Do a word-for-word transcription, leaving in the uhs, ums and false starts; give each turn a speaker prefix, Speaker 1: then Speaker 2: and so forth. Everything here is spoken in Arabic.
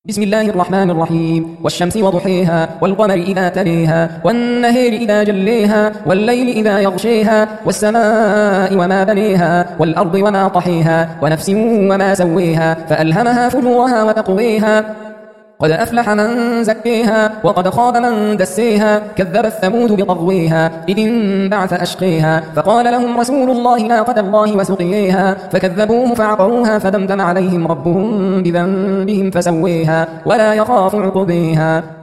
Speaker 1: بسم الله الرحمن الرحيم والشمس وضحيها والقمر إذا تليها والنهر إذا جليها والليل إذا يغشيها والسماء وما بنيها والأرض وما طحيها ونفس وما سويها فألهمها فجورها وتقويها قد أفلح من زكيها وقد خاب من دسيها كذب الثمود بطغويها إذ انبعث أشقيها فقال لهم رسول الله ناقة الله وسقيها فكذبوه فعقروها فدمدم عليهم ربهم بذنبهم فسويها ولا يخاف عقبيها.